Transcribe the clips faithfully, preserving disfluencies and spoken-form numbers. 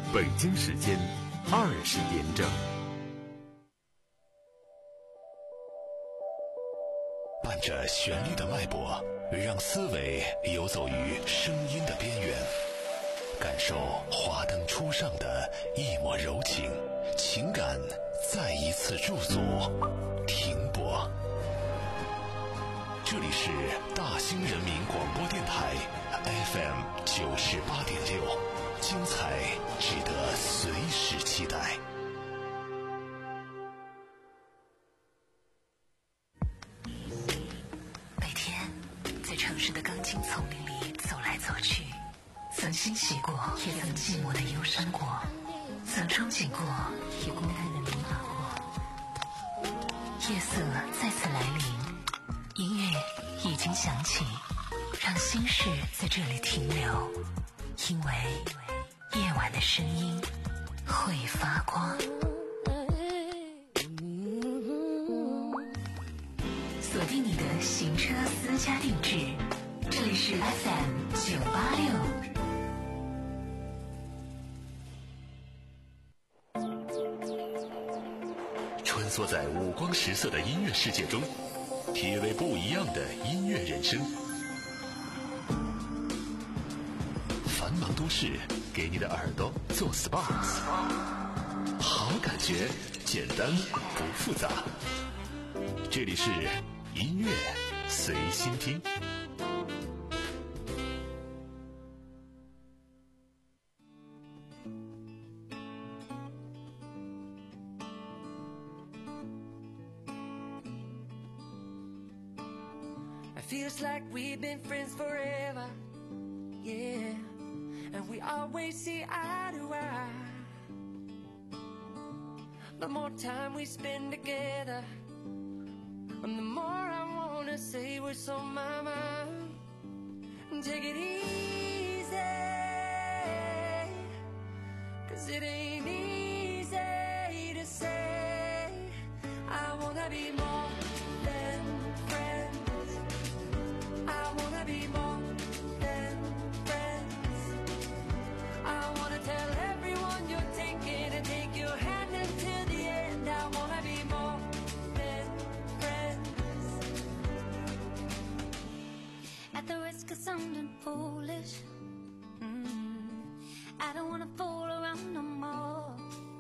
北京时间二十点整。 伴着旋律的脉搏，让思维游走于声音的边缘，感受华灯初上的一抹柔情，情感再一次驻足停泊。这里是大兴人民广播电台 F M 九十八点六，精彩值得随时期待。 每天在城市的钢筋丛林里走来走去，曾欣喜过，也曾寂寞的忧伤过，曾憧憬过，也公开的迷茫过。夜色再次来临，音乐已经响起，让心事在这里停留，因为夜晚的声音会发光。锁定你的行车私家定制，这里是 F M 九八六。 穿梭在五光十色的音乐世界中，体味不一样的音乐人生。繁忙都市给你的耳朵做 S P A， 好感觉简单不复杂。这里是音乐随心听。 Feels like we've been friends forever, yeah, and we always see eye to eye. The more time we spend together, and the more I wanna say what's on my mind. Take it easy, 'cause it ain't easy to say I wanna be more than friends. I wanna be more than friends. I wanna tell everyone you're taking and take your hand until the end. I wanna be more than friends. At the risk of sounding foolish, mm, I don't wanna fool around no more.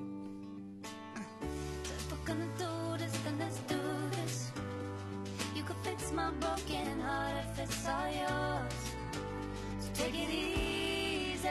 So if we're gonna do this, then let's do this. You could fix my broken heart if it's all yours. So take it easy,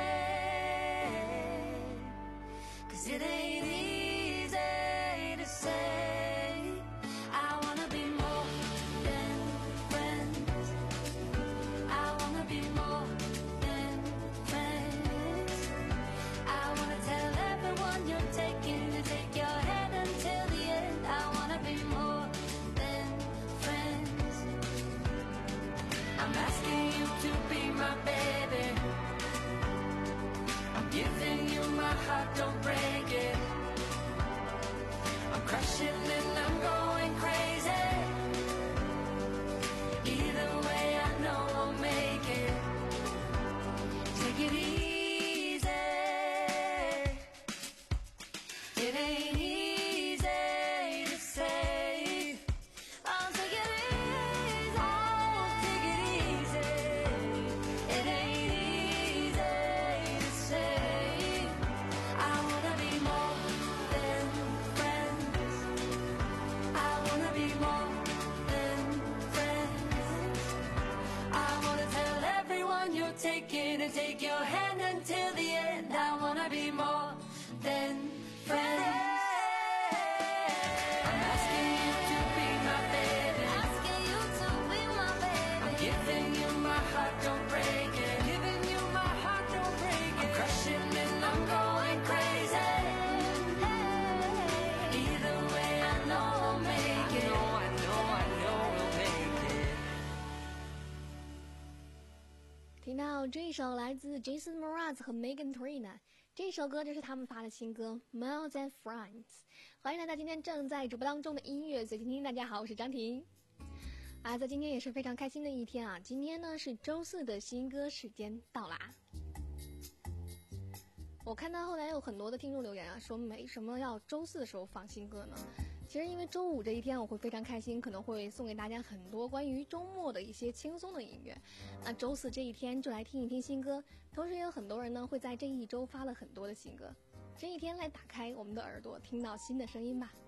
'cause it ain't easy to say I wanna be more than friends. I wanna be more than friends. I wanna tell everyone you're taking to take your hand until the end. I wanna be more than friends. I'm asking you to be my baby. I'm giving you my heart, don't break it. I'm crushing and I'm going crazy. Either way I know I'll make it. Take it easy. It ain't easy to say. I'll take it easy. I'll take it easy. It ain't easy to say. I wanna be more than friends. I wanna be more than friends. I wanna tell everyone you're taking and take your hand until the end. I wanna be more than friends. I'm asking you to be my baby. Asking you to be my baby. I'm giving you my heart, don't break it. Giving you my heart, don't break it. I'm crushing and I'm going crazy. Either way I know I'll make it. I know, I know, I know we'll make it. 听到这首来自 Jason Mraz 和 Megan Trainor， 这首歌就是他们发的新歌 More Than Friends。 欢迎来到今天正在直播当中的音乐随听听，大家好，我是张婷啊，在今天也是非常开心的一天啊，今天呢是周四的新歌时间到啦。 我看到后来有很多的听众留言啊，说没什么要周四的时候放新歌呢。其实因为周五这一天我会非常开心，可能会送给大家很多关于周末的一些轻松的音乐。那周四这一天就来听一听新歌，同时也有很多人呢会在这一周发了很多的新歌。这一天来打开我们的耳朵，听到新的声音吧。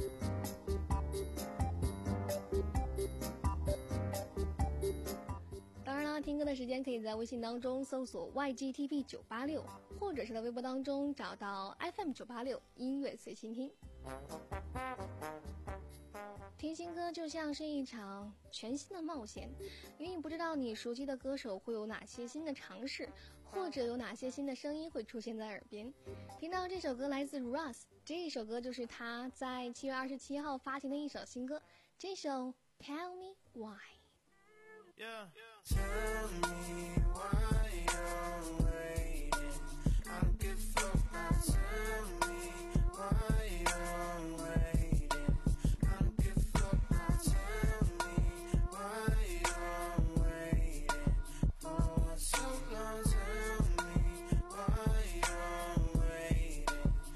当然了，听歌的时间可以在微信当中搜索 Y G T V 九八六，或者是在微博当中找到 F M 九八六音乐随心听。听新歌就像是一场全新的冒险，因为你不知道你熟悉的歌手会有哪些新的尝试，或者有哪些新的声音会出现在耳边。听到这首歌来自 Russ， 这一首歌就是他在七月二十七号发行的一首新歌，这首 Tell Me Why。Yeah. Tell me why you're waiting. I don't give a fuck now. Tell me why you're waiting. I don't give a fuck now. Tell me why you're waiting for so long. Tell me why you're waiting,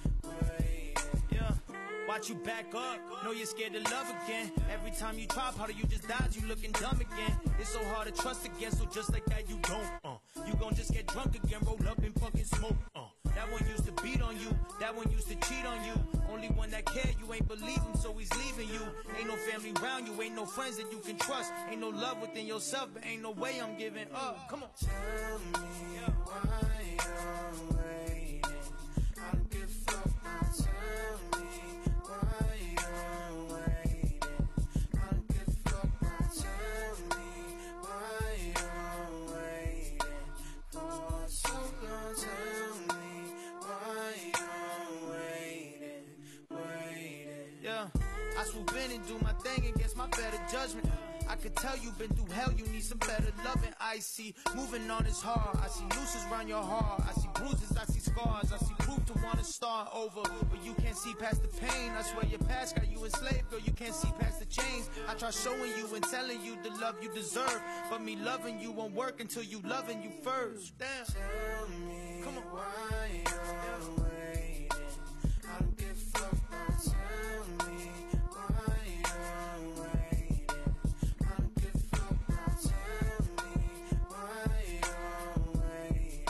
waiting. Yeah. Watch you back up. Know you're scared to love again. Every time you try harder, you just dodge. You looking dumb again. It's so hard to trust again. So just like that, you don't. Uh, you gon' just get drunk again. Roll up and fucking smoke. Uh, that one used to beat on you. That one used to cheat on you. Only one that cared, you ain't believe him, so he's leaving you. Ain't no family around you. Ain't no friends that you can trust. Ain't no love within yourself, but ain't no way I'm giving up. Come on. Tell me why you're waiting. I don't give a fuck now. Tell me why you're waiting. I don't give a fuck now. Tell me why you're waiting for so long. Tell me why you're waiting, waiting. Yeah, I swoop in and do my thing against my better judgment. I could tell you've been through hell, you need some better loving. I see moving on is hard. I see nooses around your heart. I see bruises, I see scars. I see proof to want to start over, but you can't see past the pain. I swear your past got you enslaved, girl. You can't see past the chains. I try showing you and telling you the love you deserve, but me loving you won't work until you loving you first. Damn. Tell me Come on. why you're waiting. I don't give a fuck now. Tell me why you're waiting. I don't give a fuck now. Tell me why you're waiting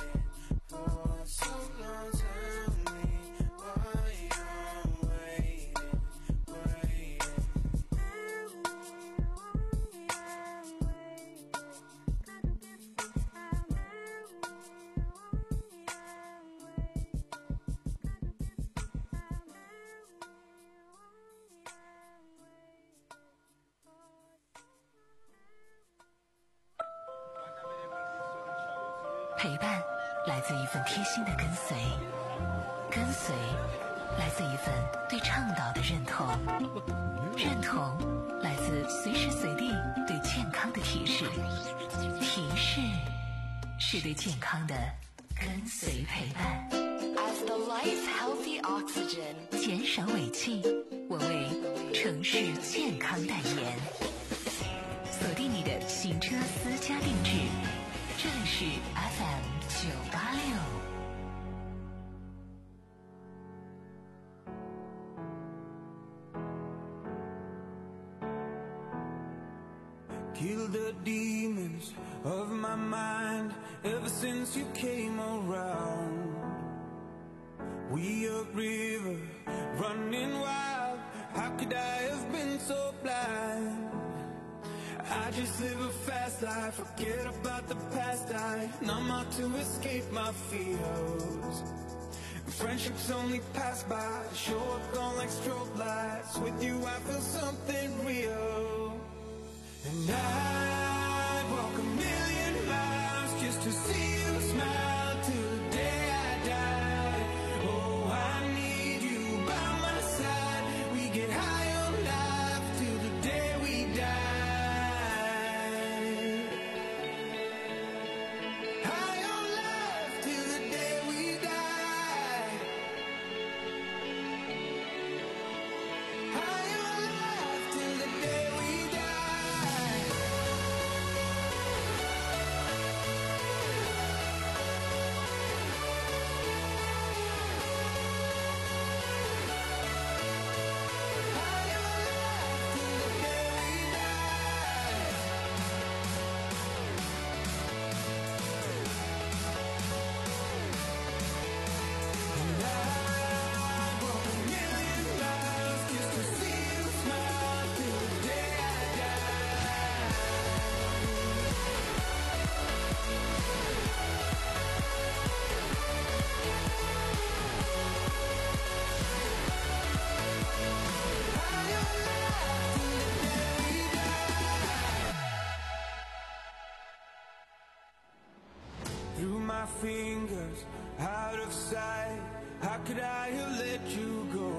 for so long. Tell me why you're waiting, waiting. 陪伴来自一份贴心的跟随，跟随来自一份对倡导的认同，认同来自随时随地对健康的提示，提示是对健康的跟随陪伴。As the life's healthy oxygen， 减少尾气，我为城市健康代言。锁定你的行车私家定制。这里是 F M 九八六。 Kill the demons of my mind ever since you came around. We a river running wild. How could I have been so blind? I just live a fast life, forget about the past. I numb out to escape my fears. Friendships only pass by, show up gone like strobe lights. With you I feel something real. And I'd walk a million miles just to see you smile till the day I die. Oh, I need you by my side. We get high on life till the day we die. High on life till the day we die. High on life till the day we die. could I have let you go?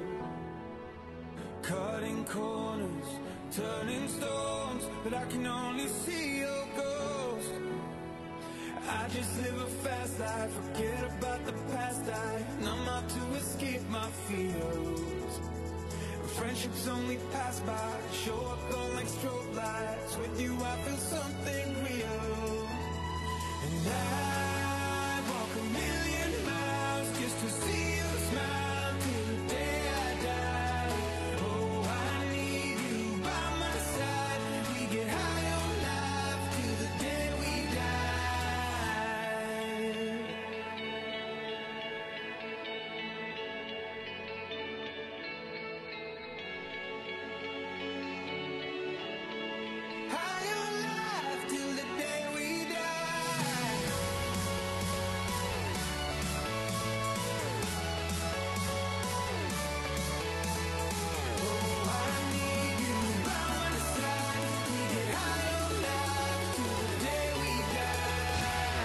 Cutting corners, turning stones, but I can only see your ghost. I just live a fast life, forget about the past. I numb out to escape my fears. Friendships only pass by, show up on like strobe lights. With you I feel something real. And I walk a million miles just to see you smile till the day I die. Oh, I need you by my side. We get high on life till the day we die. High on life till the day we die. Oh, I need you by my side. We get high on life till the day we die.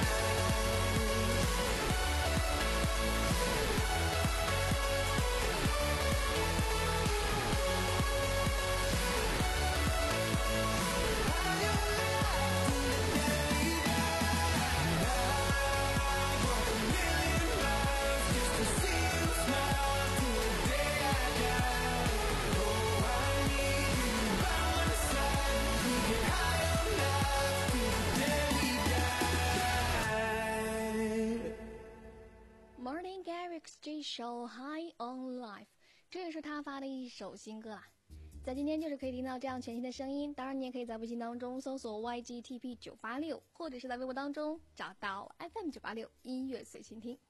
Martin Garrix 这首 High on Life， 这也是他发的一首新歌啦。在今天就是可以听到这样全新的声音，当然你也可以在微信当中搜索 Y G T P 九八六， 或者是在微博当中找到 F M 九八六音乐随心听。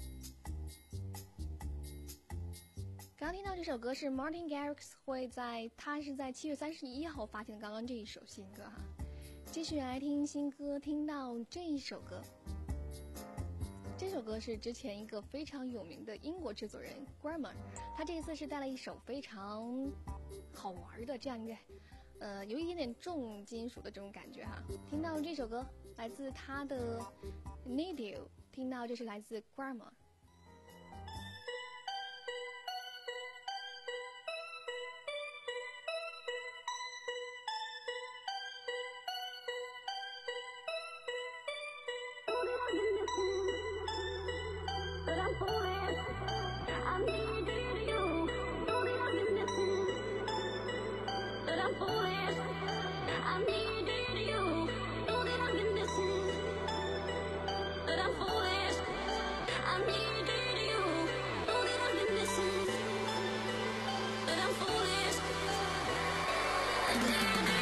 刚刚听到这首歌是 Martin Garrix 会在他是在七月三十一号发行的刚刚这一首新歌哈。继续来听新歌，听到这一首歌。这首歌是之前一个非常有名的英国制作人 Grammer， 他这一次是带来一首非常好玩的这样一个，呃，有一点点重金属的这种感觉哈。听到这首歌来自他的 Need You， 听到这是来自 Grammer。 But I'm foolish. I needed you. Know that I've been missing. But I'm foolish. I needed you. Know that I've been missing. But I'm foolish. I needed you. Know that I've been missing. But I'm foolish. I needed you.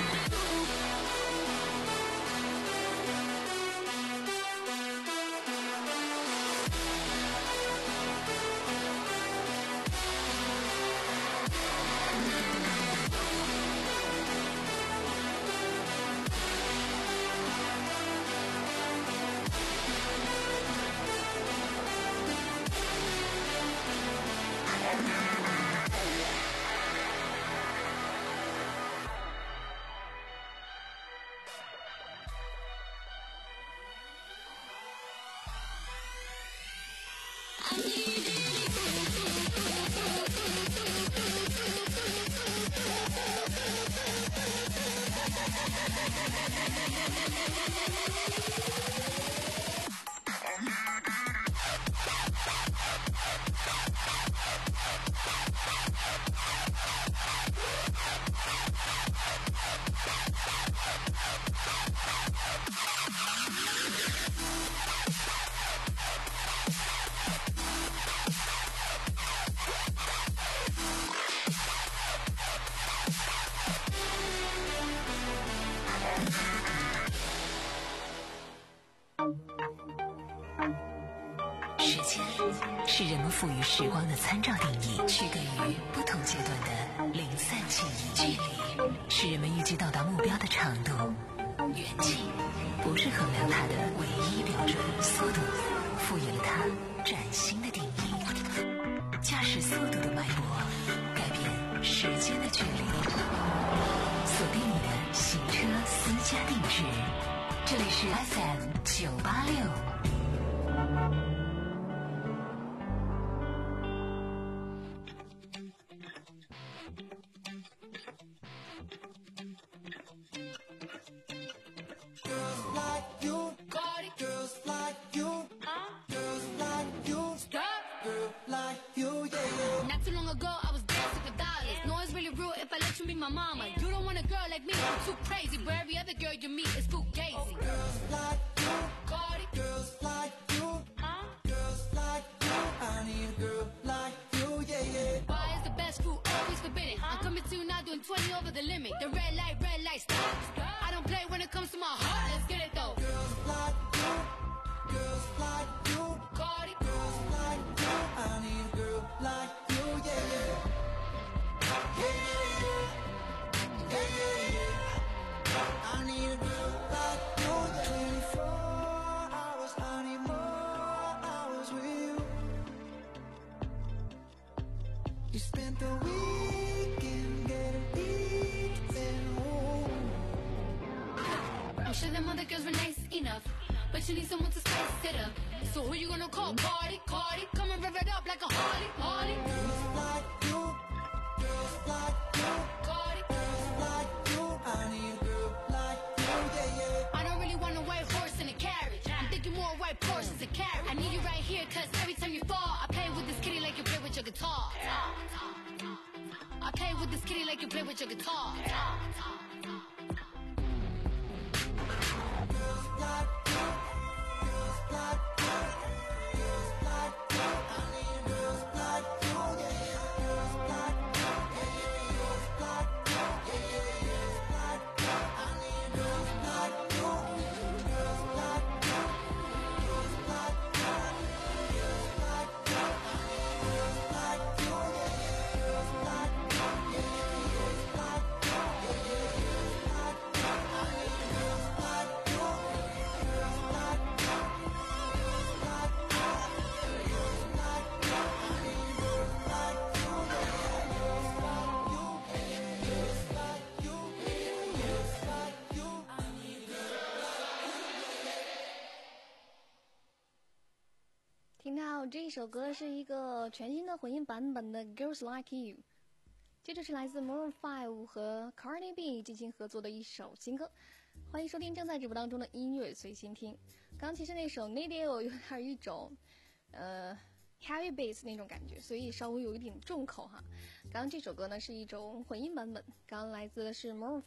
时间是人们赋予时光的参照定义，区隔于不同阶段的零散记忆。距离是人们预计到达目标的长度，远近不是衡量它的唯一标准。速度赋予了它崭新的定义。驾驶速度的脉搏，改变时间的距离。锁定你的行车私家定制，这里是 F M 九八六。 too long ago, I was dancing for dollars. No, it's really real if I let you meet my mama. You don't want a girl like me, I'm too crazy. But every other girl you meet is fugazi. Oh, girls like you, Cardi, girls like you, huh? girls like you. I need a girl like you, yeah, yeah. Why is the best food always forbidden? I'm coming to you now doing twenty over the limit. The red light, red light, stop. I don't play when it comes to my heart. Let's get it though. Girls like you, girls like you, Cardi, girls like you. I need a girl like you, yeah, yeah. Yeah, yeah, yeah. Yeah, yeah, yeah. I need a girl like you, twenty-four hours, I need more hours with you. You spent the weekend getting even, ooh. I'm sure them other girls were nice enough, but you need someone to spice it up. So who you gonna call? Cardi, Cardi, come and rev it up like a Harley, Harley. Girls like you, girls like you, Cardi, girls like you. I need a girl like you, yeah, yeah. I don't really want a white horse in a carriage. I'm thinking more white horses a carriage. I need you right here, cause every time you fall, I play with this kitty like you play with your guitar. I play with this kitty like you play with your guitar. Girls like you, girls like you, girls like you. I need girls like you, yeah, yeah. Girls like you, yeah, yeah. Girls like you, yeah, yeah. Girls like you. I need girls like you, girls like you, girls like you, girls like you. I need girls like you, yeah, yeah. Girls like you, yeah, yeah. Girls like you, yeah, yeah. Girls like you. I need girls like you, girls like you, girls like you, girls like you. I need girls like you, yeah, yeah. Girls like you, girls like you, girls like you. I need girls. 听到这首歌是一个全新的混音版本的 Girls Like You， 接着是来自 Maroon 五和 Cardi B 进行合作的一首新歌。欢迎收听正在直播当中的音乐随心听。刚其实那首 Nadio 有点一种呃 heavy bass 那种感觉，所以稍微有一点重口哈。刚刚这首歌呢是一种混音版本，刚刚来自的是 Maroon 五。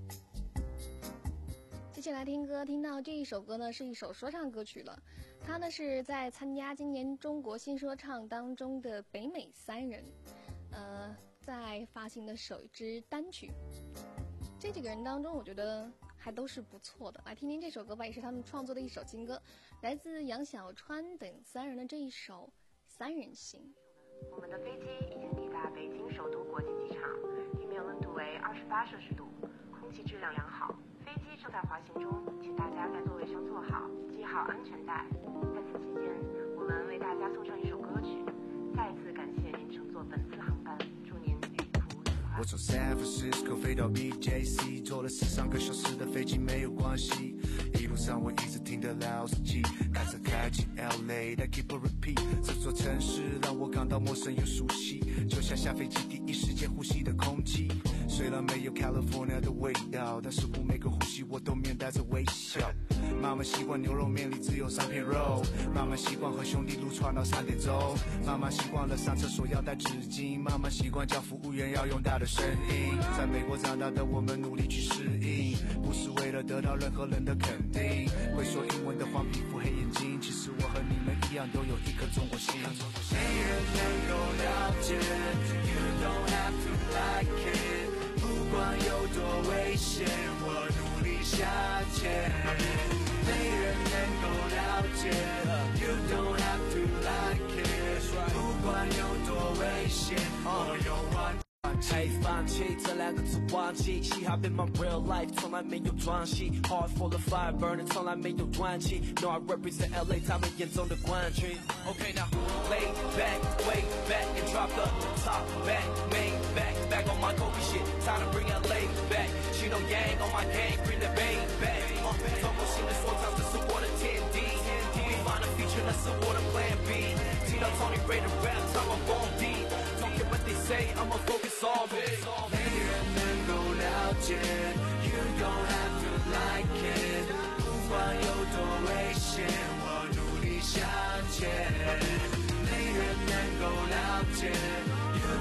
接下来听歌，听到这一首歌呢是一首说唱歌曲了，它呢是在参加今年中国新说唱当中的北美三人，呃，在发行的首支单曲。这几个人当中，我觉得还都是不错的。来听听这首歌吧，也是他们创作的一首新歌，来自杨小川等三人的这一首《三人行》。 我们的飞机已经抵达北京首都国际机场，地面温度为二十八摄氏度，空气质量良好。飞机正在滑行中，请大家在座位上坐好，系好安全带。在此期间，我们为大家送上一首歌曲，再一次感谢您乘坐本次航班，祝您旅途愉快。 我从 San Francisco 飞到 B J C， 坐了十三个小时的飞机没有关系，一路上我一直听得老司机开车开进 L A， 但 keep on repeat， 这座城市让我感到陌生又熟悉，就像下飞机第一时间呼吸的空气。虽然没有 California 的味道，但似乎每个呼吸我都面带着微笑。慢慢习惯牛肉面里只有三片肉，慢慢习惯和兄弟撸串到三点钟，慢慢习惯了上厕所要带纸巾，慢慢习惯叫服务员要用大的声音。在美国长大的我们努力去适应，不是为了得到任何人的肯定。会说英文的黄皮肤黑眼睛，其实我和你们一样都有一颗中国心。没人能够了解 You don't have to like it， 不管有多危险，我努力向前。没人能够了解 You don't have to like it， 不管有多危险，我勇往嘿，放弃这两个字忘记，嘻哈 been my real life， 从来没有装戏 ，Heart full of fire burning， 从来没有断气。No I represent L A， 他们眼中的冠军。Okay now lay back, way back and drop the top back, main back, back on my Kobe shit, time to bring L A back. Chino Yang on my gang, bring the bang back. 中国新的说唱，这是我的天地。We find a feature， 那是我的 Plan B。听到 Tony Ray 的 rap， 唱我 Bone Deep。Don't care what they say, I'ma focus on it. 没人能够了解 You don't have to like it， 不管有多危险，我努力向前。没人能够了解 You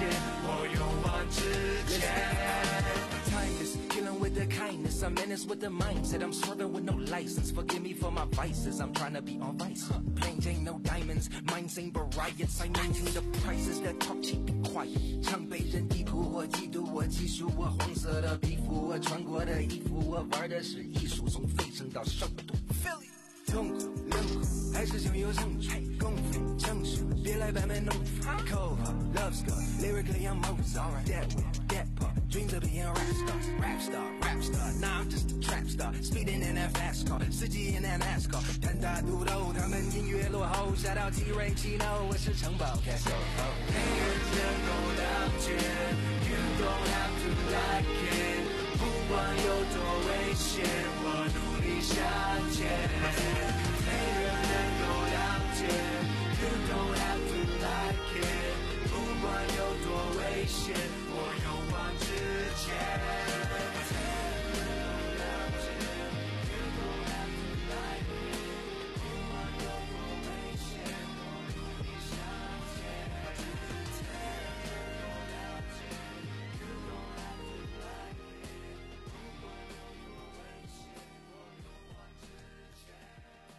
现，我勇往直前。Timeless, killing with the kindness. I menace with the mindset. I'm swerving with no license. Forgive me for my vices. I'm trying to be on vice. Plain Jane, no diamonds. Minds ain't but riots. I maintain the prices that talk cheap, be quiet. 常被人低估，我嫉妒，我技术，我黄色的皮肤，我穿过的衣服，我玩的是艺术，从飞升到深度。痛苦、冷酷，还是想有证据，功夫、成熟，别来班门弄斧。Cold heart, love scar, lyrically I'm Mozart. That way, that part, dreams of being a rap star, rap star, rap star. Now I'm just a trap star, speeding in that fast car, 司机 in that NASCAR. 单打独斗，他们音乐落后，下到 T-Ray Chino， 我是城堡 Castle。没人能够了解 ，You don't have to like it， 不管有多危险，我努力向前。没人能够了解 You don't have to like it 不管有多危险我勇往直前没人能了解 You don't have to like it 不管有多危险我努力向前没人能了解 You don't have to like it 不管有多危险我勇往直前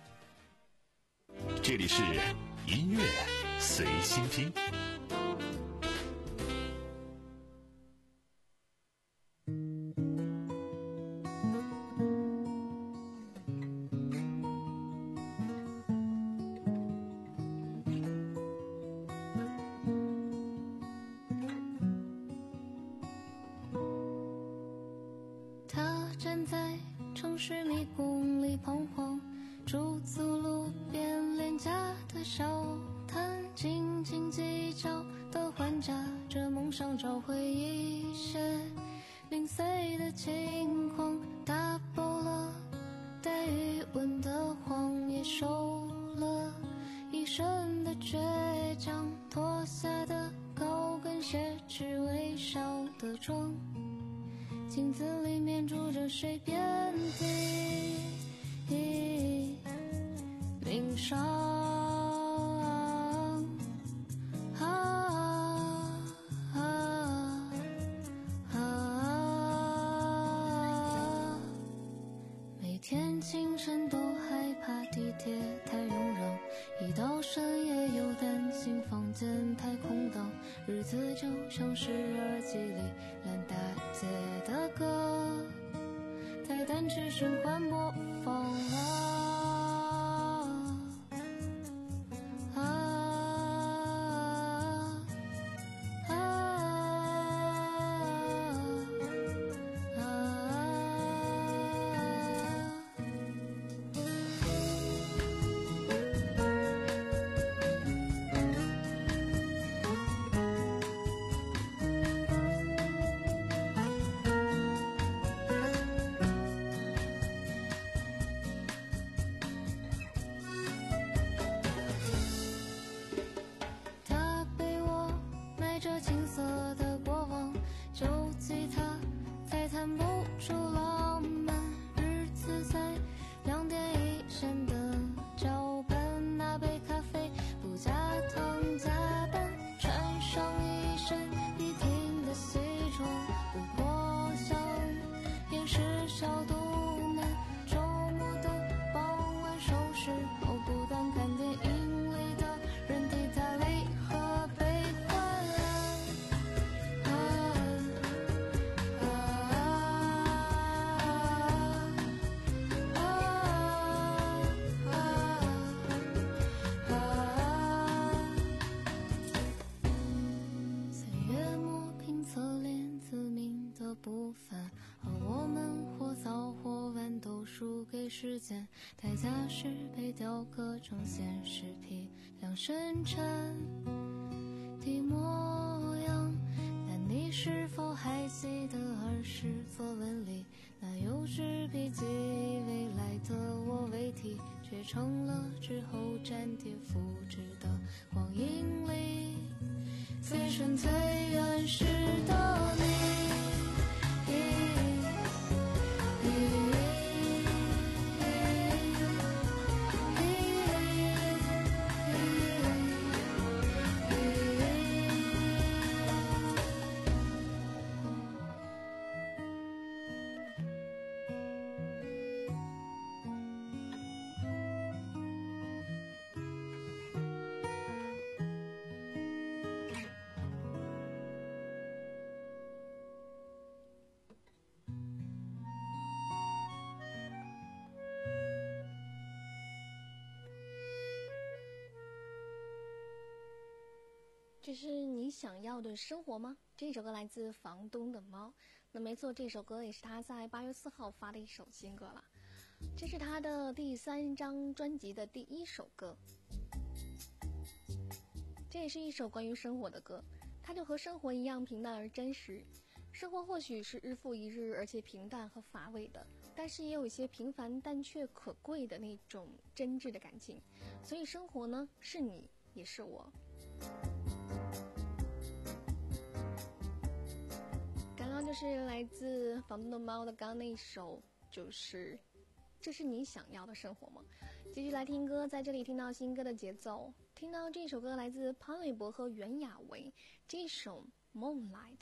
这里是音乐随心听。 他站在城市迷宫里彷徨，驻足路边廉价的小摊，斤斤计较的还价着梦想，找回一些零碎的轻狂，打破了带余温的谎，也收了一身的倔强，脱下的高跟鞋，只微笑的妆，镜子里面住着谁遍地鳞伤啊啊啊每天清晨都害怕地铁太拥攘，一到深夜又担心房间太空荡，日子就像是耳机里烂大街的歌，在单曲循环播放啊啊啊啊他被我埋着青涩的过往，旧吉他再弹不出浪漫，日子在两点一线的交班，那杯咖啡不加糖加班，穿上一身笔挺的西装，不过想掩饰小肚腩，周末的傍晚收拾后不断看电影里的人体泰利和悲欢啊啊啊啊啊岁月磨平侧脸自命的不凡，而我们或早或晚都输给时间，代价是被雕刻成现实批量生产的模样。但你是否还记得儿时作文里那幼稚笔记，未来的我为题，却成了之后粘贴复制的光阴里最纯最原始的你。 这是你想要的生活吗？这首歌来自房东的猫。那没错，这首歌也是他在八月四号发的一首新歌了。这是他的第三张专辑的第一首歌。这也是一首关于生活的歌，它就和生活一样平淡而真实。生活或许是日复一日，而且平淡和乏味的，但是也有一些平凡但却可贵的那种真挚的感情。所以生活呢，是你，也是我。刚刚就是来自房东的猫的刚刚那一首，就是这是你想要的生活吗？继续来听歌，在这里听到新歌的节奏，听到这首歌来自潘玮柏和袁娅维，这首 Moonlight。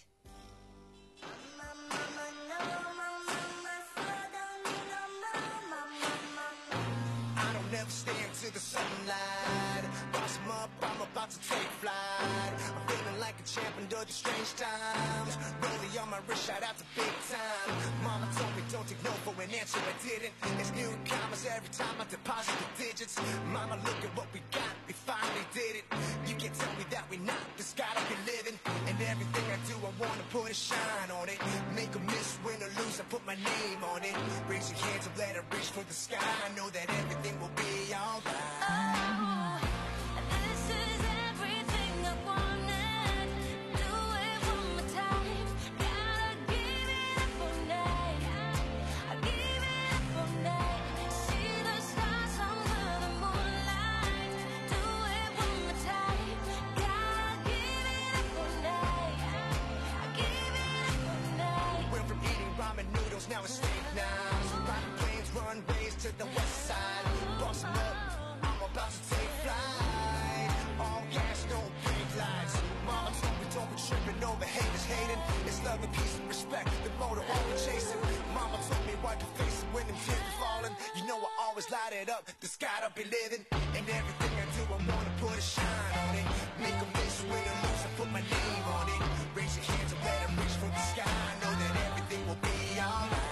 I don't ever stand to the sunlight. Boss 'em up, I'm about to take flight. I'm feeling like a champ under the strange times. Rolling on my wrist, shout out to big time. Mama told me don't take no for an answer, I didn't. It's new commas every time I deposit the digits. Mama, look at what we got, we finally did it. You can't tell me that we not, this gotta be living. And everything I do, I wanna put a shine on it. Make a miss, win or lose, I put my name on it. Raise your hands up, let it reach for the sky. I know that everything will be alright. Oh, this is everything I wanted. Do it one more time. Gotta give it up all night. I give it up all night. See the stars under the moonlight. Do it one more time. Gotta give it up all night. I give it up all night. Went from eating ramen noodles, now it's steak now. Riding planes, runways to the west side. Boss 'em up, I'm about to take flight. All gas, no brake lights. Mama told me don't be tripping over haters hating. It's love and peace and respect, the motor all we're chasing. Mama told me wipe your face when them tears are falling. You know I always light it up, the sky to be living. And everything I do, I wanna put a shine on it. Make a miss, win or lose, I put my name on it. Raise your hands and let it reach for the sky. I know that everything will be alright.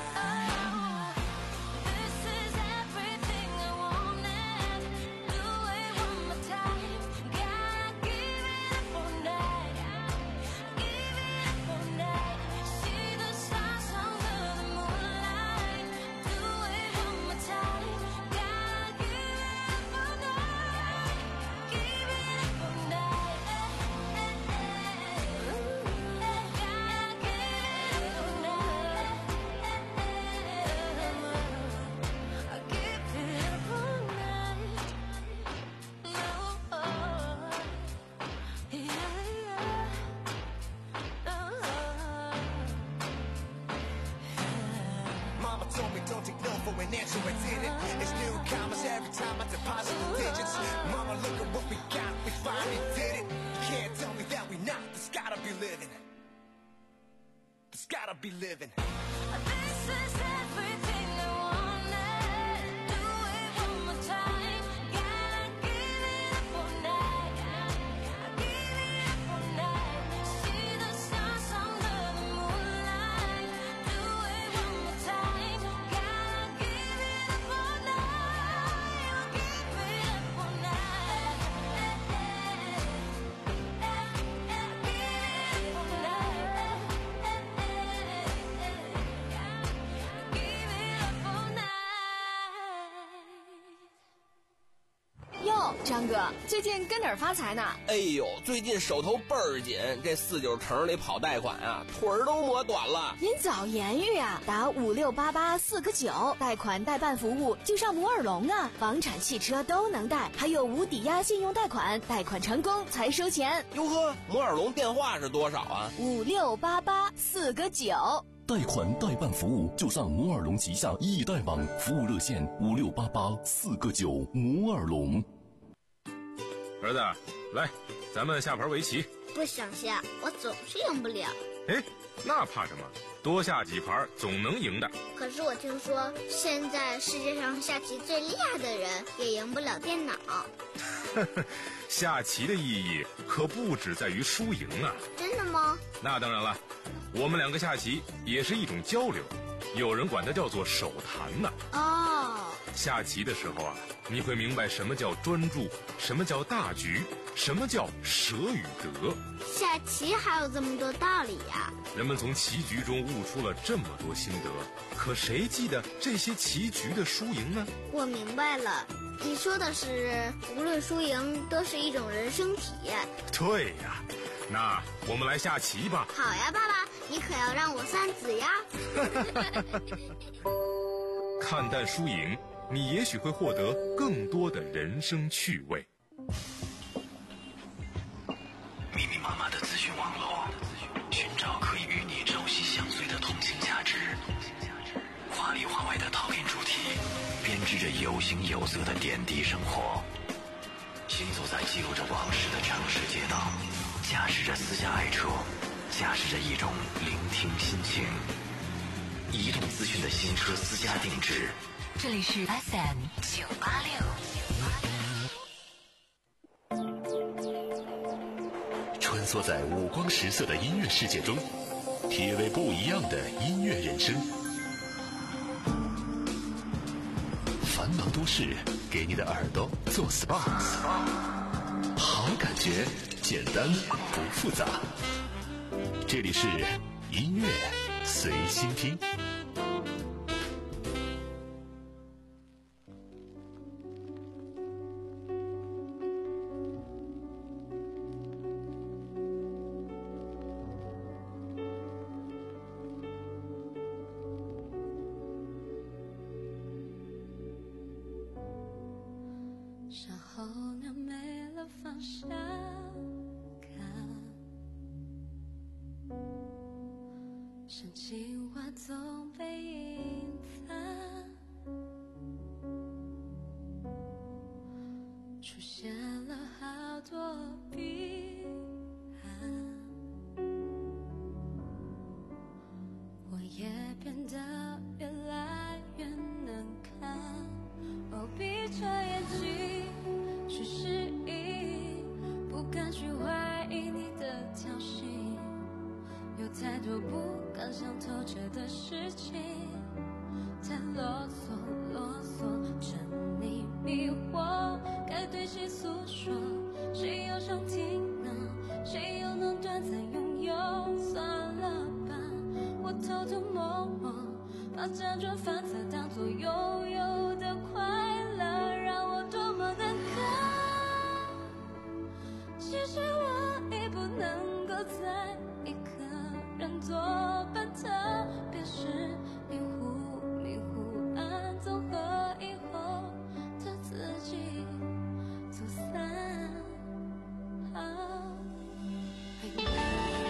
This is everything I wanted. Do it one more time. Gotta give it up all night. Give it up all night. See the stars under the moonlight. Do it one more time. Gotta give it up all night. Give it up all night. Gotta give it up all night. I give it up all night. No, yeah, yeah. Mama told me don't take no for an answer, I didn't. It's new commas every time I deposit the digits. Mama, look at what we got, we finally did it. You can't tell me that we not, there's gotta be living. There's gotta be living. This is everything I wanted. Do it one more time. Gotta give it up all night. I give it up all night. See the stars under the moonlight. Do it one more time. Gotta give it up all night. I'll give it up all night. Give it up all night. 哟，张哥，最近跟哪儿发财呢？ 哎呦，最近手头倍儿紧，这四九城里跑贷款啊，腿儿都磨短了。 您早言语啊，打五六八八四个九，贷款代办服务就上摩尔龙啊，房产、汽车都能贷，还有无抵押信用贷款，贷款成功才收钱。 哟呵，摩尔龙电话是多少啊？ 五六八八四个九。 贷款代办服务就上摩尔龙旗下易贷网，服务热线五六八八四个九。摩尔龙。 儿子，来，咱们下盘围棋。 不想下，我总是赢不了。 哎，那怕什么？多下几盘总能赢的。 可是我听说，现在世界上下棋最厉害的人也赢不了电脑。 下棋的意义可不只在于输赢啊！ 真的吗？ 那当然了，我们两个下棋也是一种交流，有人管它叫做手谈呢。 哦， 下棋的时候啊，你会明白什么叫专注，什么叫大局，什么叫舍与得。 下棋还有这么多道理呀！ 人们从棋局中悟出了这么多心得，可谁记得这些棋局的输赢呢？ 我明白了，你说的是无论输赢都是一种人生体验。 对呀，那我们来下棋吧。 好呀，爸爸，你可要让我三子呀！ 看淡输赢，你也许会获得更多的人生趣味。 密密麻麻的资讯网络，寻找可以与你朝夕相随的通信价值。话里话外的讨论主题，编织着有形有色的点滴生活。行走在记录着往事的城市街道，驾驶着私家爱车，驾驶着一种聆听心情。移动资讯的新车私家定制， 这里是 F M 九八六。 穿梭在五光十色的音乐世界中，体味不一样的音乐人生。繁忙都市给你的耳朵做 S P A， 好感觉，简单不复杂。这里是音乐随心听。 身后那没了方向感，深情话总被隐藏，出现了好多彼岸，我也变得越来越难看。哦，闭着眼睛去适应，不敢去怀疑你的挑衅，有太多不敢想透彻的事情，太啰嗦啰嗦，沉溺迷惑，该对谁诉说？谁又想听呢？谁又能短暂拥有？算了吧，我偷偷摸摸，把辗转反侧当作悠悠的快乐，让我多么难堪。其实我已不能够再一个人作伴，特别是你忽明忽暗，综合以后的自己走散。好回来。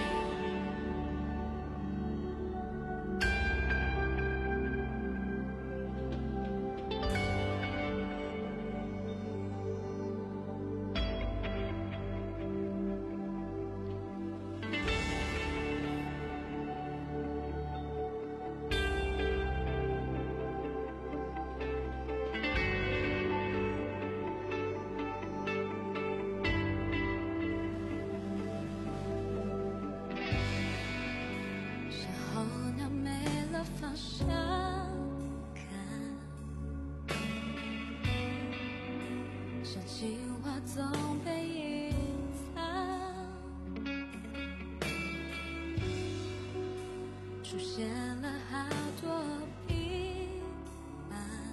身后那没了方向感，深情话总被隐藏，出现了好多彼岸，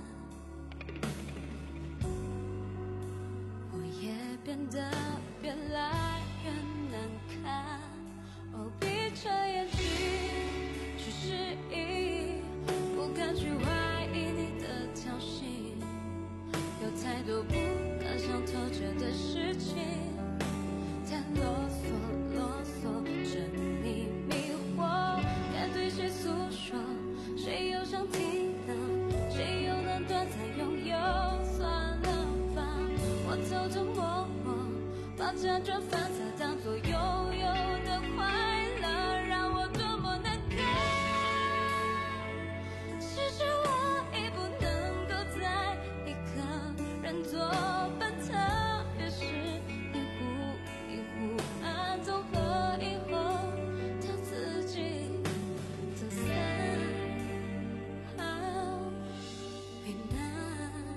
我也变得越来越难看。哦，闭着眼睛去适应，不敢去怀疑你的挑衅，有太多不敢想透彻的事情，太啰嗦啰嗦，沉迷迷惑，该对谁诉说？谁又想听呢？谁又能短暂拥有？算了吧，我偷偷摸摸，把辗转反侧当作悠悠的快乐，让我多么难堪。其实我已不能够再一个人作伴，特别是你忽明忽暗，综合以后的自己走散。好为难。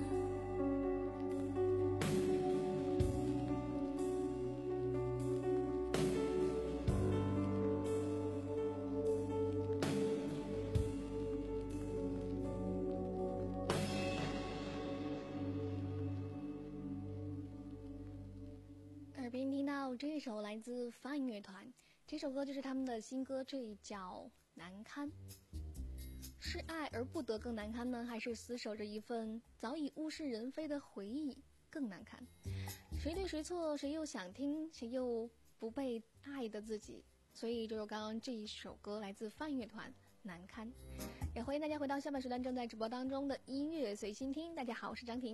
到这一首来自 Fine 乐团，这首歌就是他们的新歌，这叫《难堪》。是爱而不得更难堪呢，还是死守着一份早已物是人非的回忆更难堪？谁对谁错，谁又想听，谁又不被爱的自己？所以就是刚刚这一首歌来自Fine乐团《难堪》。也欢迎大家回到下半时段正在直播当中的音乐随心听。大家好，我是张婷。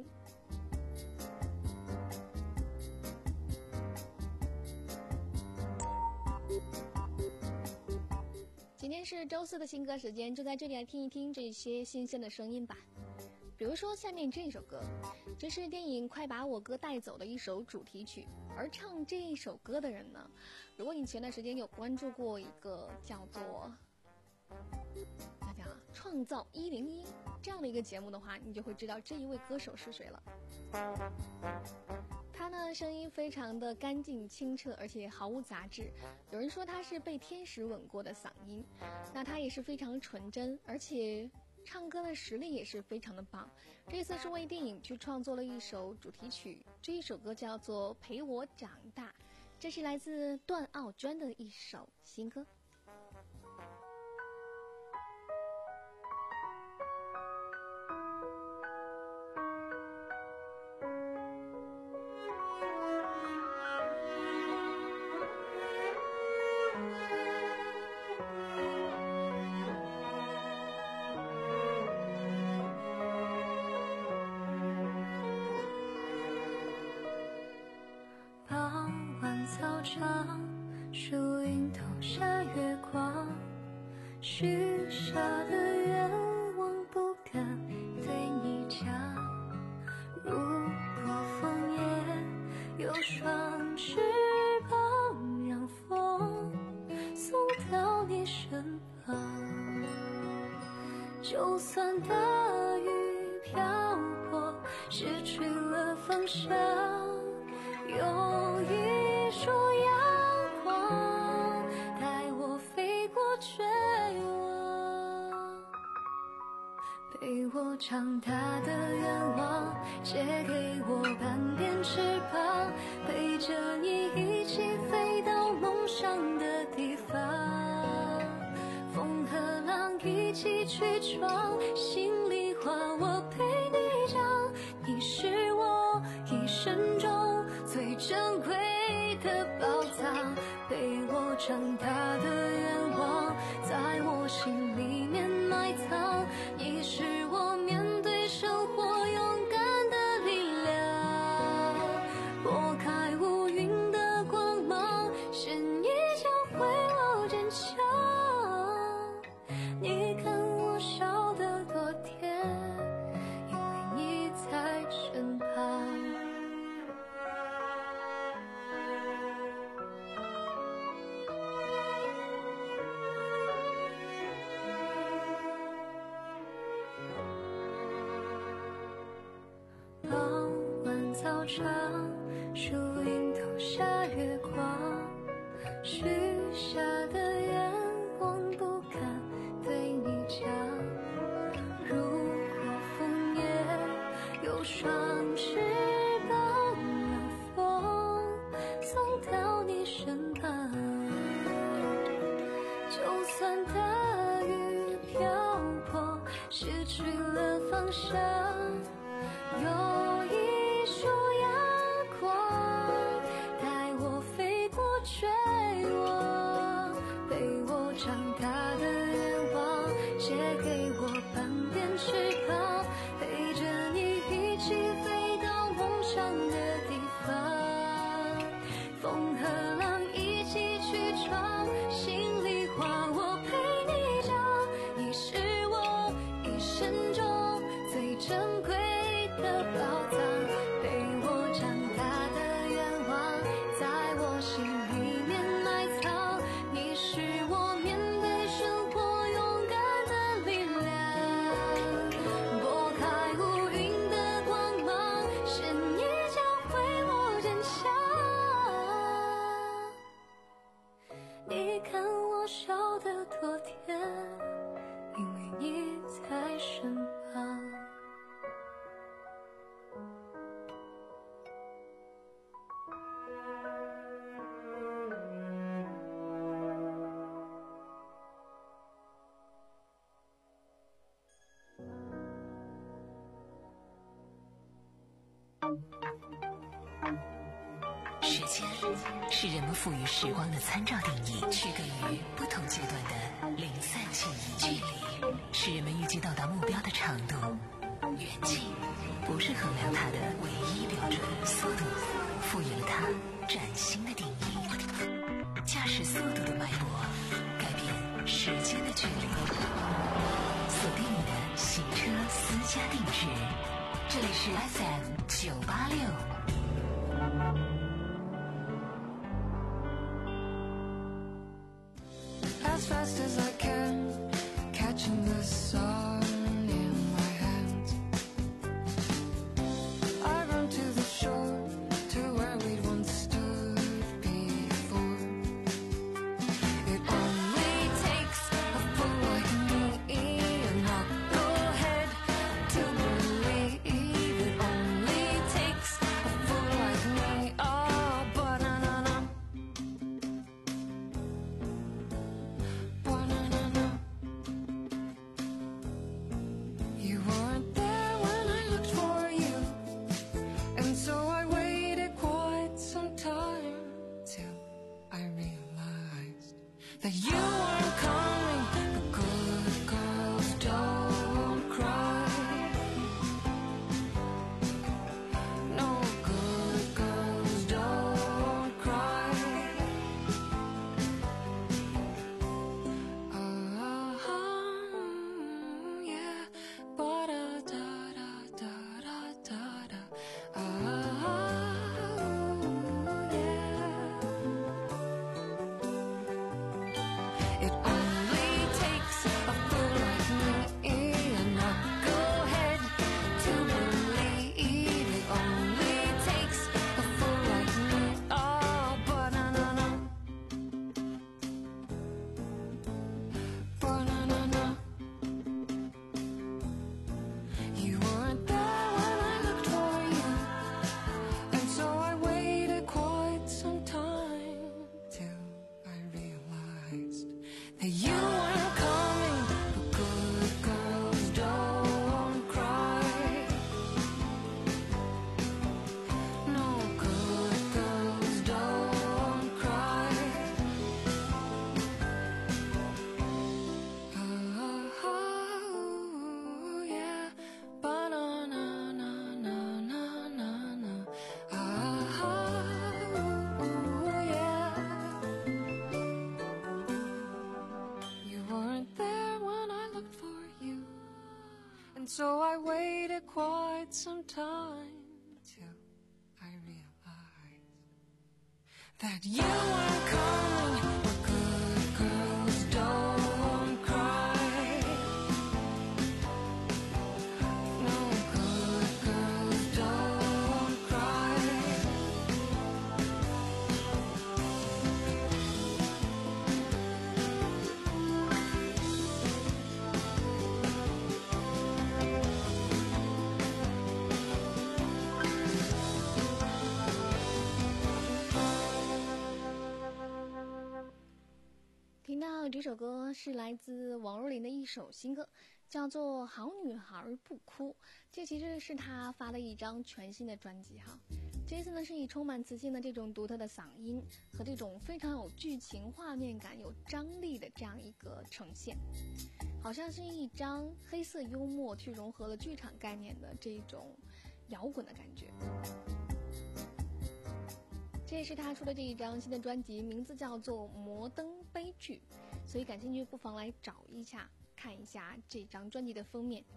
今天是周四的新歌时间，就在这里来听一听这些新鲜的声音吧。比如说下面这首歌，这是电影《快把我哥带走》的一首主题曲，而唱这一首歌的人呢，如果你前段时间有关注过一个叫做大家创造一零一这样的一个节目的话，你就会知道这一位歌手是谁了。他呢声音非常的干净清澈，而且毫无杂质，有人说他是被天使吻过的嗓音。那他也是非常纯真，而且唱歌的实力也是非常的棒。这次是为电影去创作了一首主题曲，这一首歌叫做《陪我长大》，这是来自段奥娟的一首新歌。 树荫投下月光，许下的愿望不敢对你讲。如果枫叶有双翅膀，让风送到你身旁，就算大雨瓢泼，失去了方向，有一束阳光带我飞过绝望，陪我长大的愿望，借给我半边翅膀，陪着你一起飞到梦想的地方，风和浪一起去闯，心里话我陪你讲，你是我一生中最珍贵的宝藏，陪我长大的愿望，在我心里面埋藏，你是我面对生活勇敢的力量，拨开乌云的光芒，是你教会我坚强，你看我笑得多甜，因为你在身旁。傍晚早场，树荫投下月光，许下的愿望不敢对你讲，如果枫叶有双翅膀，让风送到你身旁，就算大雨瓢泼，失去了方向，有一束阳光带我飞过绝望，陪我长大的愿望，借给我半边翅膀，陪着你一起飞到梦想的地方，风和浪一起去闯，心里话我陪你讲，你是我一生中最珍时间是人们赋予时光的参照定义，区隔于不同阶段的零散记忆。距离是人们预计到达目标的长度，远近不是衡量它的唯一标准。速度赋予了它崭新的定义，驾驶速度的脉搏改变时间的距离。锁定你的行车私家定制，这里是 F M 九八六。 As fast as I can, catching the sun in my hands. I run to the shore, to where we once stood before. It only takes a fool like me, and I'll go ahead to believe. It only takes a fool like me, oh, but na na na. You weren't there when I looked for you, and so I waited quite some time till I realized that you weren't coming. But good girls don't cry. No, good girls don't cry. Uh-huh, yeah. Ba-da-da-da-da-da-da. Uh-huh, yeah. It only takes a fool like me, and I'll go ahead to believe. It only takes a fool like me, oh, ba-na-na-na. Ba-na-na-na. You weren't there when I looked for you, and so I waited quite some time till I realized that you weren't coming. But good girls don't cry. No, good girls don't cry. Oh, yeah. Ba-na-na-na-na-na-na. Oh, yeah. You weren't there when I looked for you, and so I waited quite some time till I realized that you weren't coming. But good girls don't cry. No, good girls don't cry. 听到这首歌是来自王若琳的一首新歌，叫做《好女孩不哭》。这其实是她发的一张全新的专辑哈。这次呢是以充满磁性的这种独特的嗓音和这种非常有剧情画面感、有张力的这样一个呈现，好像是一张黑色幽默去融合了剧场概念的这种摇滚的感觉。这也是他出的这一张新的专辑，名字叫做《摩登悲剧》，所以感兴趣不妨来找一下，看一下这张专辑的封面。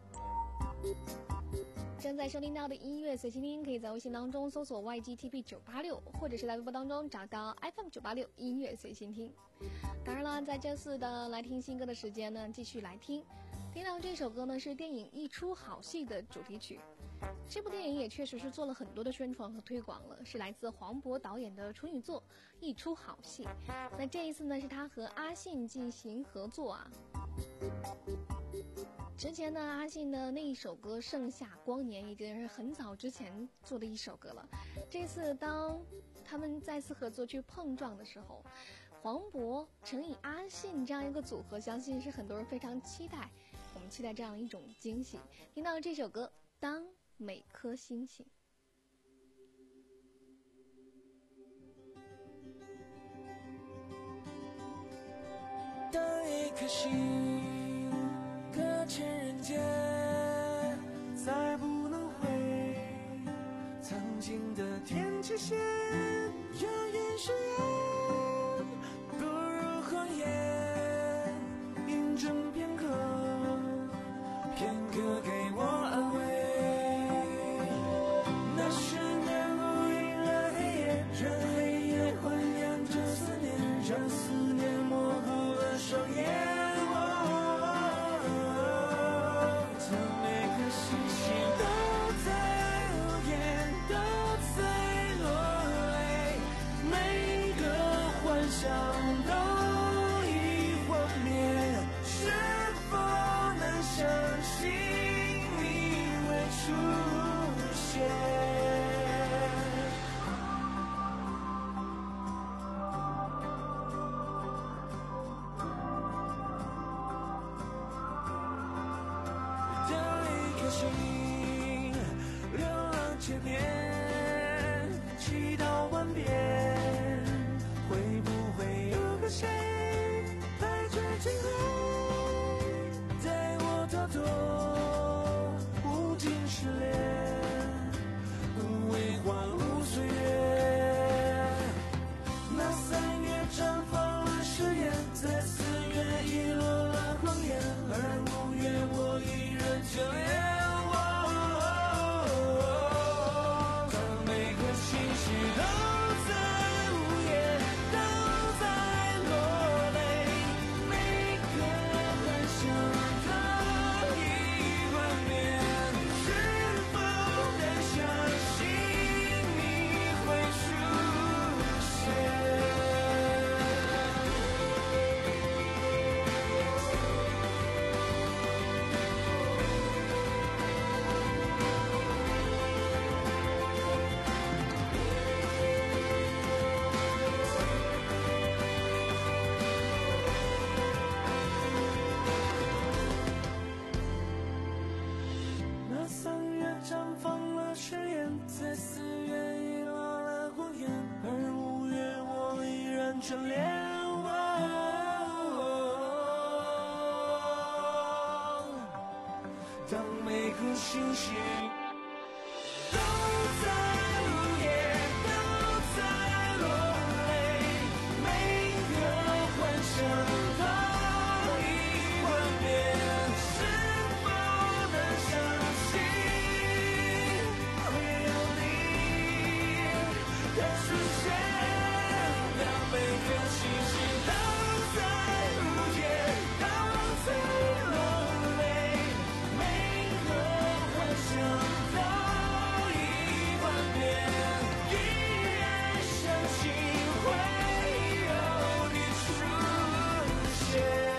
正在收听到的音乐随心听，可以在微信当中搜索 Y G T P 九八六，或者是在微博当中找到 F M 九八六音乐随心听。当然了，在这次的来听新歌的时间呢，继续来听。听到这首歌呢，是电影《一出好戏》的主题曲。这部电影也确实是做了很多的宣传和推广了，是来自黄渤导演的处女作《一出好戏》。那这一次呢，是他和阿信进行合作啊。之前呢，阿信的那一首歌《盛夏光年》已经是很早之前做的一首歌了。这次当他们再次合作去碰撞的时候，黄渤乘以阿信这样一个组合，相信是很多人非常期待。我们期待这样一种惊喜。听到这首歌《当每颗星星》。 颗心搁浅人间，再不能回曾经的天际线。谣言誓言不如谎言，印证片刻，片刻给我安慰。那十年无垠的黑夜，让黑夜豢养着思念，让思念模糊了双眼。当每颗星星都在无言，都在落泪，每个幻想都已幻灭，是否能相信你会出现？心流浪千年，祈祷万遍，会不会有个谁来追进来，带我逃脱无尽失恋，无畏荒芜岁月。那三月绽放了誓言，在四月遗落了谎言，而五月我依然眷恋。绽放了誓言，在四月遗落了谎言，而五月我依然眷恋。当每颗星星都在午夜，都在落泪，每个幻想都已幻灭，是否能相信出现？当每颗星星都在午夜，都在落泪，每个幻想都已幻灭，依然相信会有你出现。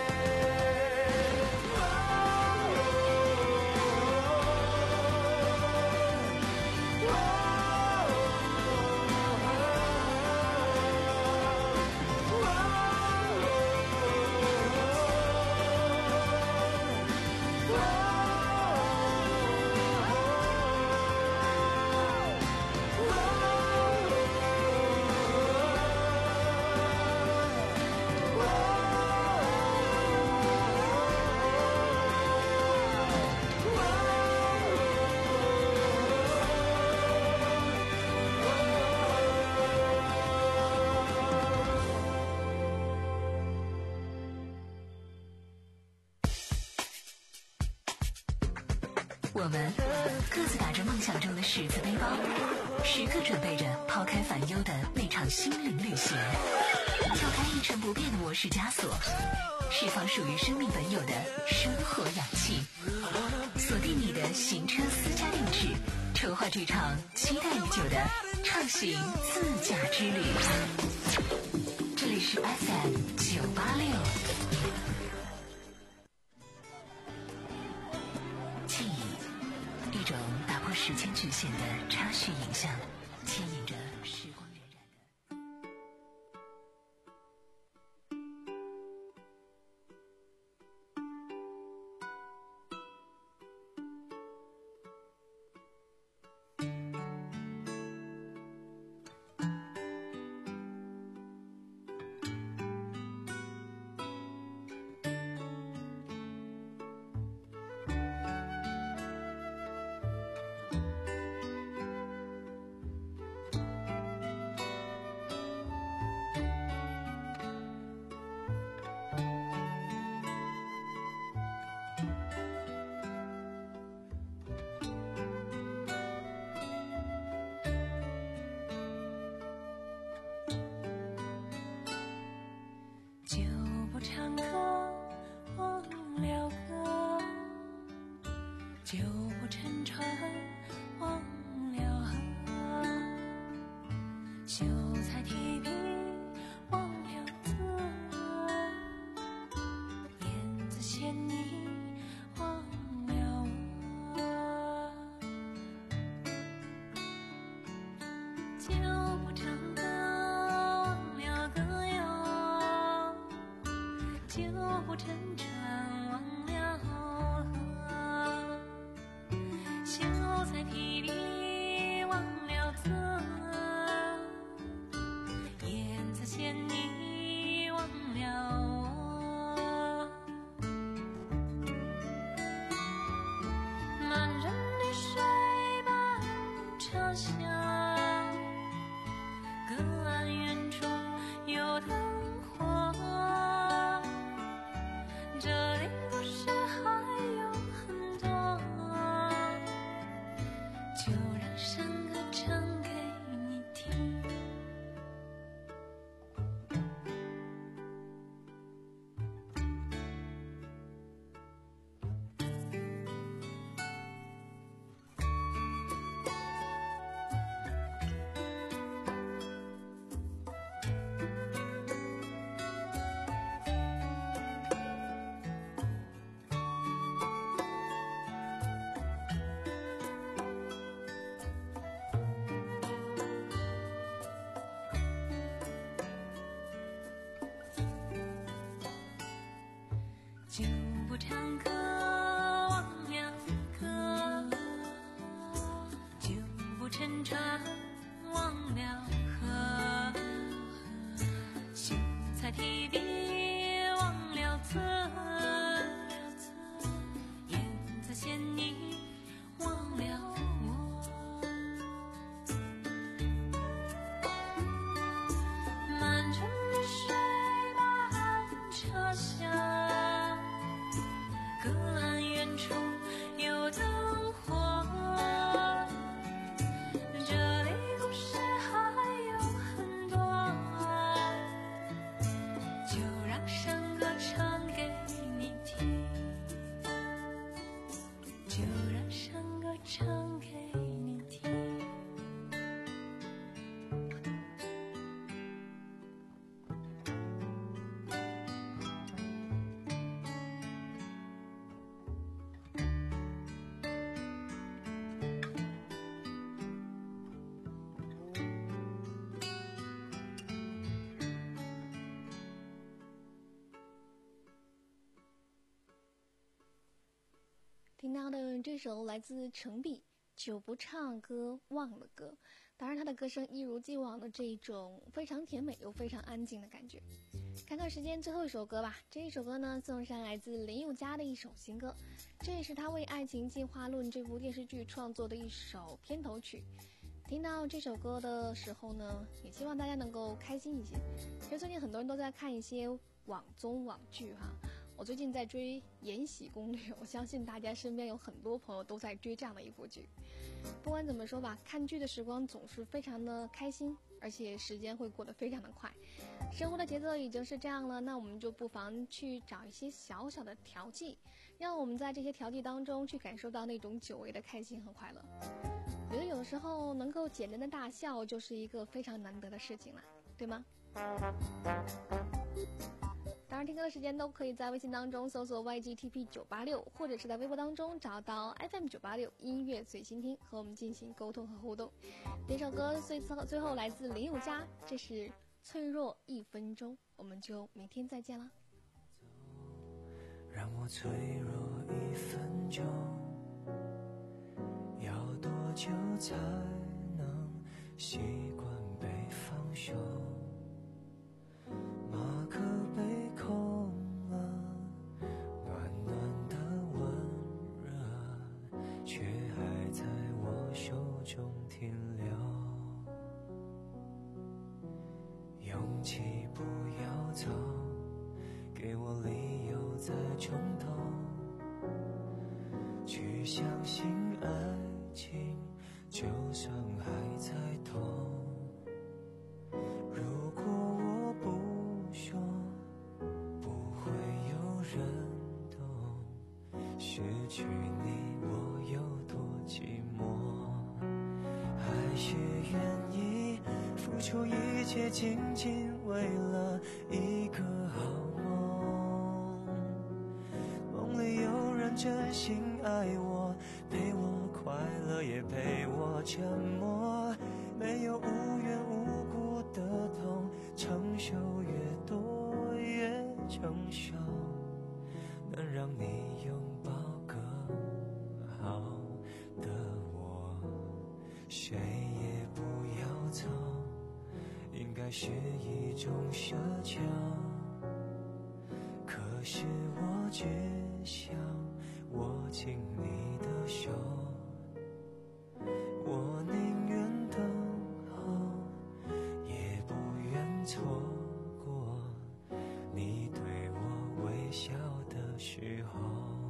我们各自打着梦想中的十字背包，时刻准备着抛开烦忧的那场心灵旅行，跳开一成不变的模式枷锁，释放属于生命本有的生活氧气，锁定你的行车私家定制，筹划这场期待已久的畅行自驾之旅。这里是 F M 九八六。记忆，一种打破时间局限的插叙影像，牵引着时光荏苒的。 韭菜提笔忘了字，燕子衔泥忘了我，就不唱歌忘了歌谣，就不沉船忘了河，韭菜提笔忘了字，燕子衔泥忘了我，满人的水般茶香，隔岸远处有灯火，这里故事还有很多，就让山歌唱给你听。就不唱歌忘了歌，就不沉船忘了河，韭菜提笔忘了字，燕子衔泥忘了我，满城的水般茶香，隔岸远处有灯火，这里故事还有很多，就让山歌唱给你听，就让山歌唱给你听。 听到的这首来自程璧，就不唱歌忘了歌。当然他的歌声一如既往的这种非常甜美又非常安静的感觉。看看时间，最后一首歌吧。这一首歌呢，送上来自林宥嘉的一首新歌，这也是他为《爱情进化论》这部电视剧创作的一首片头曲。听到这首歌的时候呢，也希望大家能够开心一些。其实最近很多人都在看一些网综网剧哈，我最近在追《延禧攻略》，我相信大家身边有很多朋友都在追这样的一部剧。不管怎么说吧，看剧的时光总是非常的开心，而且时间会过得非常的快。生活的节奏已经是这样了，那我们就不妨去找一些小小的调剂，让我们在这些调剂当中去感受到那种久违的开心和快乐。我觉得有的时候能够简单的大笑就是一个非常难得的事情了，对吗？当然听歌的时间都可以在微信当中搜索 Y G T P 九八六，或者是在微博当中找到 F M 九八六音乐最新听，和我们进行沟通和互动。这首歌最最后来自林宥嘉，这是脆弱一分钟，我们就明天再见了。 让我脆弱一分钟，要多久才能习惯被放手？马克杯空了，暖暖的温热却还在我手中停留。勇气不要走，给我理由再冲动，去相信爱情，就算还在痛。如果我不说，不会有人懂，失去你我有多寂寞。还是愿意付出出一切仅仅为了一个好梦。梦里有人真心爱我，陪我快乐也陪我沉默，没有无缘无故的痛，承受越多越成熟，能让你拥抱更好的我，谁也不要走，应该是一种奢求。可是我只想握紧你的手，我宁愿等候，也不愿错过你对我微笑的时候。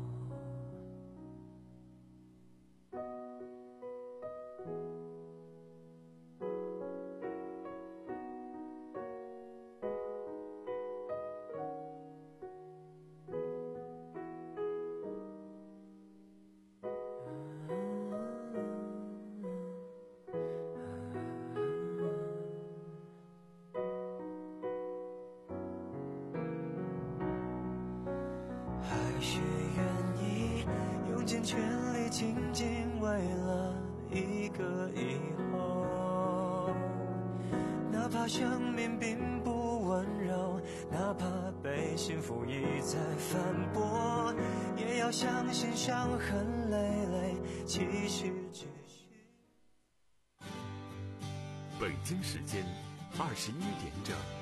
还是愿意用尽全力，仅仅为了一个以后。哪怕生命并不温柔，哪怕被幸福一再反驳，也要相信伤痕累累，其实只是。 北京时间二十一点整。